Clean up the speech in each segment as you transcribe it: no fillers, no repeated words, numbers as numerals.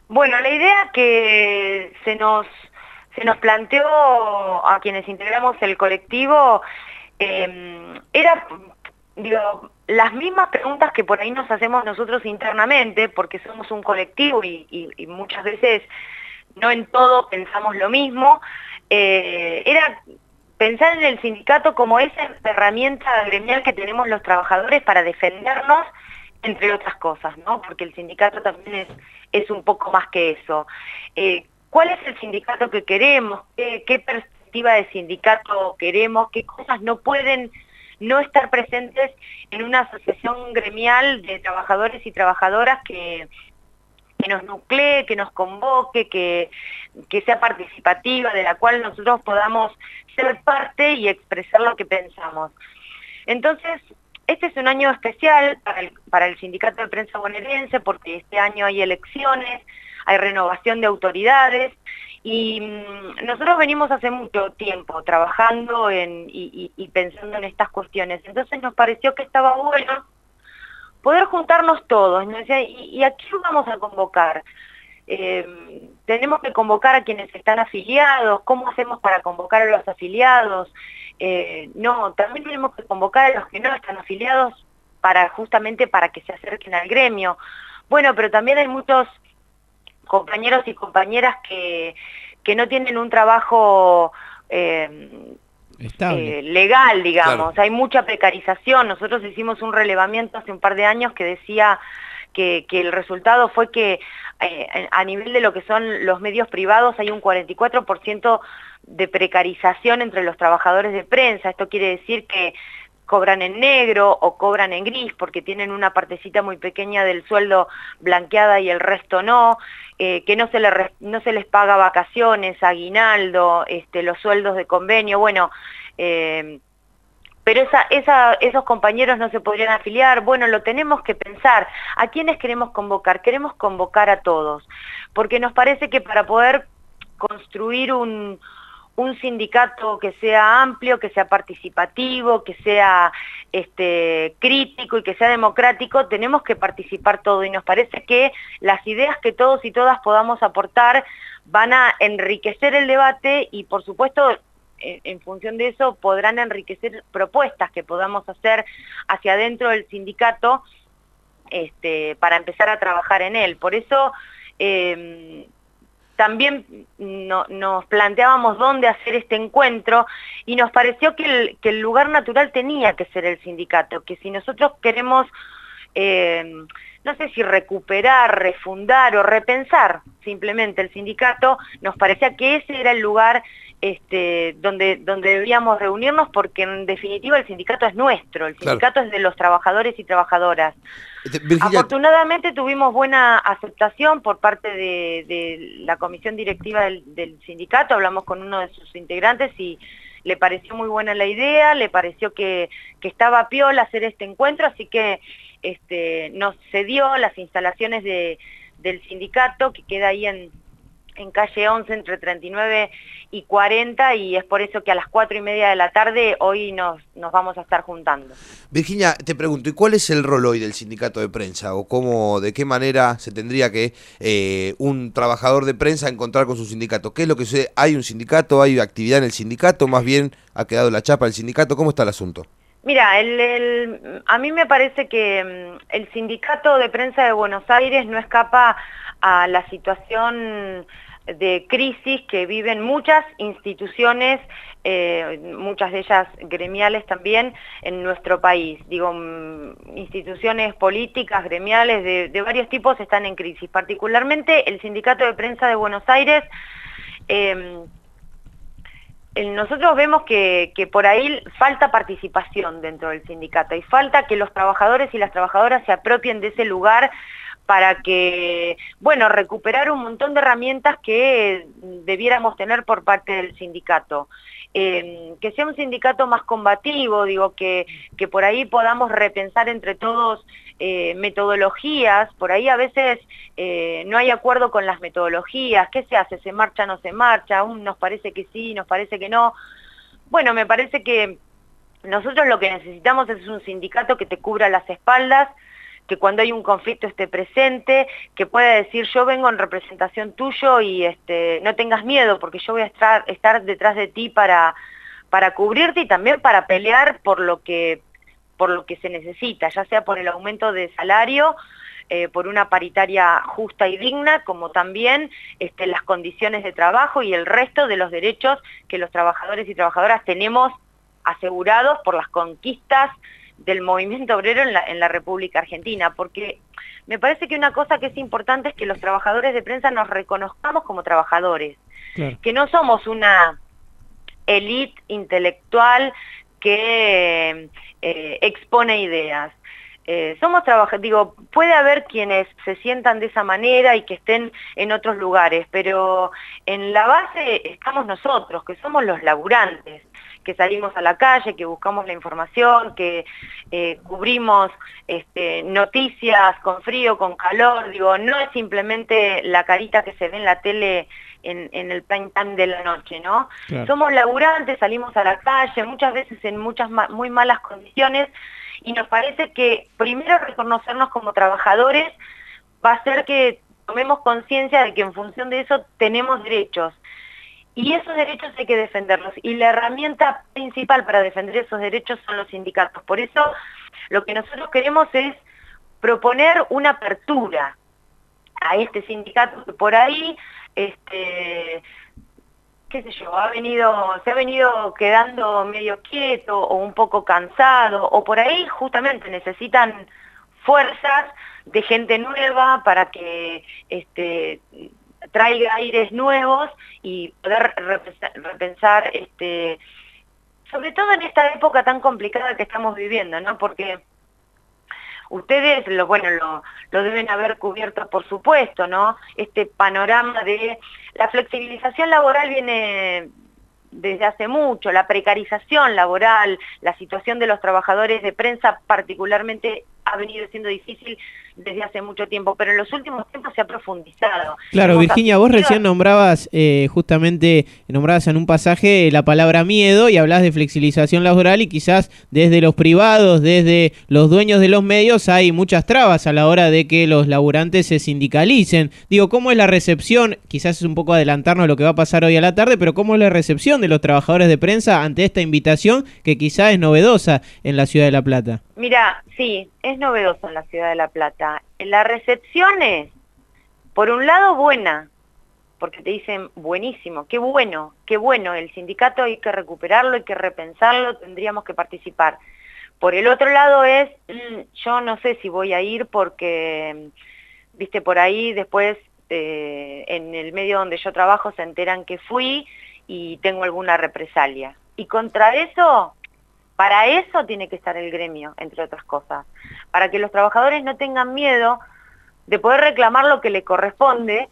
Bueno, la idea que se nos planteó a quienes integramos el colectivo era, digo, las mismas preguntas que por ahí nos hacemos nosotros internamente, porque somos un colectivo y muchas veces no en todo pensamos lo mismo, era pensar en el sindicato como esa herramienta gremial que tenemos los trabajadores para defendernos, entre otras cosas, ¿no? Porque el sindicato también es un poco más que eso. ¿Cuál es el sindicato que queremos? ¿Qué perspectiva de sindicato queremos? ¿Qué cosas no pueden no estar presentes en una asociación gremial de trabajadores y trabajadoras que nos nuclee, que nos convoque, que sea participativa, de la cual nosotros podamos ser parte y expresar lo que pensamos? Entonces, este es un año especial para el Sindicato de Prensa Bonaerense, porque este año hay elecciones, hay renovación de autoridades, y nosotros venimos hace mucho tiempo trabajando y pensando en estas cuestiones. Entonces nos pareció que estaba bueno poder juntarnos todos, ¿no? ¿Y a quién vamos a convocar? Tenemos que convocar a quienes están afiliados. ¿Cómo hacemos para convocar a los afiliados? No, también tenemos que convocar a los que no están afiliados justamente para que se acerquen al gremio. Bueno, pero también hay muchos compañeros y compañeras que no tienen un trabajo Estable. legal, Claro. digamos. Hay mucha precarización. Nosotros hicimos un relevamiento hace un par de años que decía que el resultado fue que a nivel de lo que son los medios privados hay un 44% de precarización entre los trabajadores de prensa. Esto quiere decir que cobran en negro o cobran en gris porque tienen una partecita muy pequeña del sueldo blanqueada y el resto no, que no se les paga vacaciones, aguinaldo, los sueldos de convenio. Bueno, pero esos compañeros no se podrían afiliar. Bueno, lo tenemos que pensar. ¿A quiénes queremos convocar? Queremos convocar a todos, porque nos parece que para poder construir un sindicato que sea amplio, que sea participativo, que sea crítico y que sea democrático, tenemos que participar todo, y nos parece que las ideas que todos y todas podamos aportar van a enriquecer el debate y, por supuesto, en función de eso podrán enriquecer propuestas que podamos hacer hacia adentro del sindicato para empezar a trabajar en él. Por eso también nos planteábamos dónde hacer este encuentro y nos pareció que el lugar natural tenía que ser el sindicato, que si nosotros queremos, no sé si recuperar, refundar o repensar simplemente el sindicato, nos parecía que ese era el lugar donde debíamos reunirnos, porque en definitiva el sindicato es nuestro, el Claro. sindicato es de los trabajadores y trabajadoras. Virginia, Afortunadamente tuvimos buena aceptación por parte de la comisión directiva del sindicato. Hablamos con uno de sus integrantes y le pareció muy buena la idea, le pareció que estaba piola hacer este encuentro, así que nos cedió las instalaciones del sindicato, que queda ahí en calle 11 entre 39 y 40, y es por eso que a las 4:30 de la tarde hoy nos vamos a estar juntando. Virginia, te pregunto, ¿y cuál es el rol hoy del sindicato de prensa? ¿O cómo, de qué manera se tendría que un trabajador de prensa encontrar con su sindicato? ¿Qué es lo que sucede? ¿Hay un sindicato? ¿Hay actividad en el sindicato? ¿Más bien ha quedado la chapa del sindicato? ¿Cómo está el asunto? Mira, a mí me parece que el sindicato de prensa de Buenos Aires no escapa a la situación de crisis que viven muchas instituciones, muchas de ellas gremiales también, en nuestro país. Digo, instituciones políticas, gremiales, de varios tipos están en crisis. Particularmente el Sindicato de Prensa de Buenos Aires, nosotros vemos que por ahí falta participación dentro del sindicato y falta que los trabajadores y las trabajadoras se apropien de ese lugar para que, bueno, recuperar un montón de herramientas que debiéramos tener por parte del sindicato. Que sea un sindicato más combativo, digo, que por ahí podamos repensar entre todos metodologías. Por ahí a veces no hay acuerdo con las metodologías. ¿Qué se hace? ¿Se marcha, no se marcha? Nos parece que sí, nos parece que no. Bueno, me parece que nosotros lo que necesitamos es un sindicato que te cubra las espaldas, que cuando hay un conflicto esté presente, que pueda decir yo vengo en representación tuyo y no tengas miedo porque yo voy a estar detrás de ti para cubrirte y también para pelear por lo que se necesita, ya sea por el aumento de salario, por una paritaria justa y digna, como también las condiciones de trabajo y el resto de los derechos que los trabajadores y trabajadoras tenemos asegurados por las conquistas del movimiento obrero en la República Argentina, porque me parece que una cosa que es importante es que los trabajadores de prensa nos reconozcamos como trabajadores, claro, que no somos una élite intelectual que expone ideas. Somos trabajadores, digo, puede haber quienes se sientan de esa manera y que estén en otros lugares, pero en la base estamos nosotros, que somos los laburantes, que salimos a la calle, que buscamos la información, que cubrimos noticias con frío, con calor, digo, no es simplemente la carita que se ve en la tele en el prime time de la noche, ¿no? Claro. Somos laburantes, salimos a la calle, muchas veces en muy malas condiciones, y nos parece que primero reconocernos como trabajadores va a hacer que tomemos conciencia de que en función de eso tenemos derechos. Y esos derechos hay que defenderlos. Y la herramienta principal para defender esos derechos son los sindicatos. Por eso lo que nosotros queremos es proponer una apertura a este sindicato que por ahí, qué sé yo, se ha venido quedando medio quieto o un poco cansado, o por ahí justamente necesitan fuerzas de gente nueva para que traiga aires nuevos y poder repensar, sobre todo en esta época tan complicada que estamos viviendo, ¿no? Porque ustedes lo deben haber cubierto, por supuesto, ¿no? Este panorama de la flexibilización laboral viene desde hace mucho, la precarización laboral, la situación de los trabajadores de prensa particularmente ha venido siendo difícil desde hace mucho tiempo, pero en los últimos tiempos se ha profundizado. Claro, Virginia, vos recién nombrabas en un pasaje la palabra miedo y hablás de flexibilización laboral y quizás desde los privados, desde los dueños de los medios hay muchas trabas a la hora de que los laburantes se sindicalicen. Digo, ¿cómo es la recepción? Quizás es un poco adelantarnos lo que va a pasar hoy a la tarde, pero ¿cómo es la recepción de los trabajadores de prensa ante esta invitación que quizás es novedosa en la Ciudad de La Plata? Mira, sí, es novedoso en la Ciudad de La Plata. La recepción es, por un lado, buena, porque te dicen, buenísimo, qué bueno, el sindicato hay que recuperarlo, hay que repensarlo, tendríamos que participar. Por el otro lado es, yo no sé si voy a ir porque, viste, por ahí después, en el medio donde yo trabajo se enteran que fui y tengo alguna represalia. Y contra eso... Para eso tiene que estar el gremio, entre otras cosas, para que los trabajadores no tengan miedo de poder reclamar lo que le corresponde,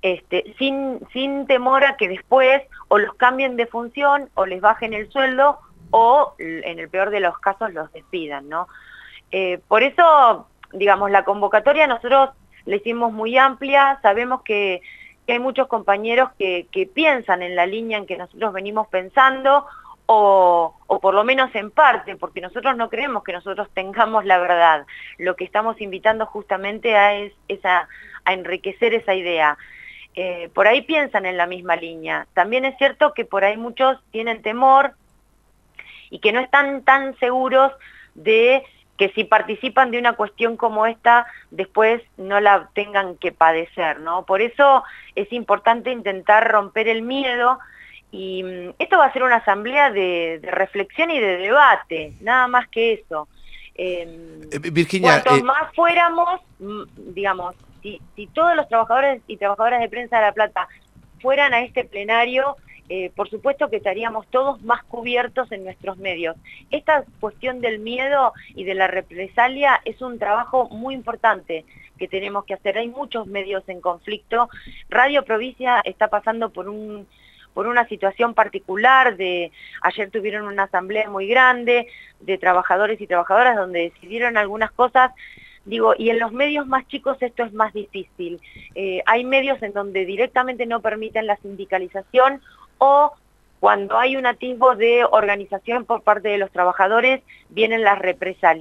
sin temor a que después o los cambien de función o les bajen el sueldo o, en el peor de los casos, los despidan, ¿no? Por eso, digamos, la convocatoria nosotros la hicimos muy amplia, sabemos que hay muchos compañeros que piensan en la línea en que nosotros venimos pensando, o por lo menos en parte, porque nosotros no creemos que nosotros tengamos la verdad. Lo que estamos invitando justamente es a enriquecer esa idea. Por ahí piensan en la misma línea. También es cierto que por ahí muchos tienen temor y que no están tan seguros de que si participan de una cuestión como esta, después no la tengan que padecer, ¿no? Por eso es importante intentar romper el miedo. Y esto va a ser una asamblea de reflexión y de debate, nada más que eso. Virginia, cuanto más fuéramos, digamos, si todos los trabajadores y trabajadoras de prensa de La Plata fueran a este plenario, por supuesto que estaríamos todos más cubiertos en nuestros medios. Esta cuestión del miedo y de la represalia es un trabajo muy importante que tenemos que hacer. Hay muchos medios en conflicto. Radio Provincia está pasando por una situación particular. Ayer tuvieron una asamblea muy grande de trabajadores y trabajadoras donde decidieron algunas cosas, digo, y en los medios más chicos esto es más difícil. Hay medios en donde directamente no permiten la sindicalización o cuando hay un atisbo de organización por parte de los trabajadores vienen las represalias.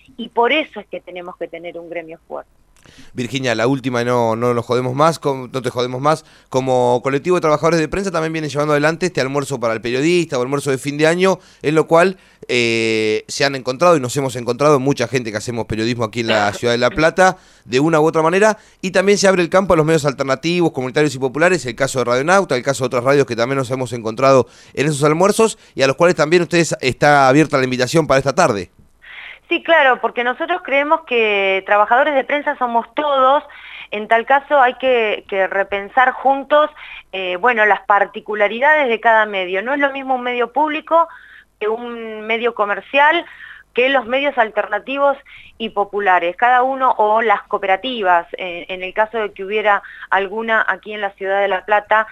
y por eso es que tenemos que tener un gremio fuerte. Virginia, la última, y no nos jodemos más, no te jodemos más. Como colectivo de trabajadores de prensa también viene llevando adelante este almuerzo para el periodista o almuerzo de fin de año, en lo cual se han encontrado y nos hemos encontrado mucha gente que hacemos periodismo aquí en la ciudad de La Plata, de una u otra manera, y también se abre el campo a los medios alternativos, comunitarios y populares, el caso de Radionauta, el caso de otras radios que también nos hemos encontrado en esos almuerzos, y a los cuales también ustedes está abierta la invitación para esta tarde. Sí, claro, porque nosotros creemos que trabajadores de prensa somos todos. En tal caso hay que repensar juntos, bueno, las particularidades de cada medio. No es lo mismo un medio público que un medio comercial, que los medios alternativos y populares, cada uno, o las cooperativas, en el caso de que hubiera alguna aquí en la ciudad de La Plata.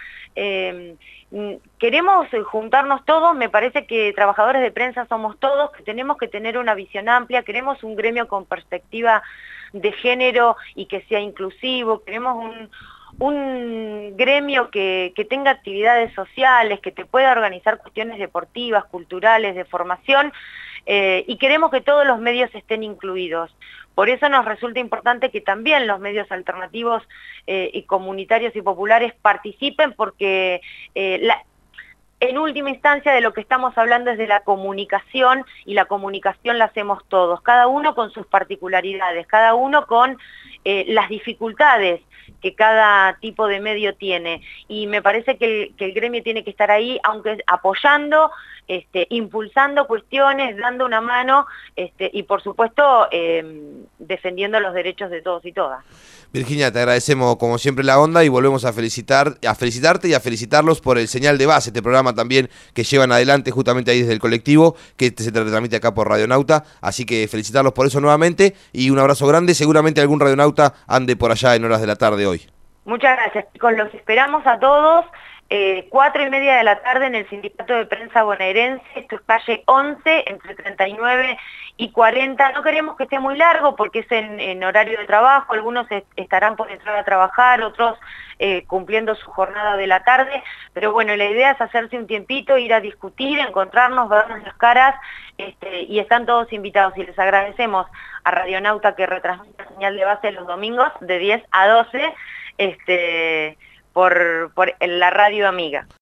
Queremos juntarnos todos, me parece que trabajadores de prensa somos todos, que tenemos que tener una visión amplia, queremos un gremio con perspectiva de género y que sea inclusivo, queremos un gremio que tenga actividades sociales, que te pueda organizar cuestiones deportivas, culturales, de formación, y queremos que todos los medios estén incluidos. Por eso nos resulta importante que también los medios alternativos y comunitarios y populares participen, porque en última instancia de lo que estamos hablando es de la comunicación, y la comunicación la hacemos todos, cada uno con sus particularidades, cada uno con las dificultades que cada tipo de medio tiene, y me parece que el gremio tiene que estar ahí, aunque apoyando, impulsando cuestiones, dando una mano, y por supuesto defendiendo los derechos de todos y todas. Virginia, te agradecemos como siempre la onda y volvemos a felicitarte y a felicitarlos por el Señal de Base, este programa también que llevan adelante justamente ahí desde el colectivo, que se transmite acá por Radionauta, así que felicitarlos por eso nuevamente y un abrazo grande. Seguramente algún radionauta ande por allá en horas de la tarde hoy. Muchas gracias, chicos, los esperamos a todos. 4:30 de la tarde en el Sindicato de Prensa Bonaerense, esto es calle 11, entre 39 y 40. No queremos que esté muy largo porque es en horario de trabajo, algunos estarán por entrar a trabajar, otros cumpliendo su jornada de la tarde, pero bueno, la idea es hacerse un tiempito, ir a discutir, encontrarnos, vernos las caras, y están todos invitados, y les agradecemos a Radionauta que retransmite Señal de Base los domingos de 10 a 12, por la radio amiga.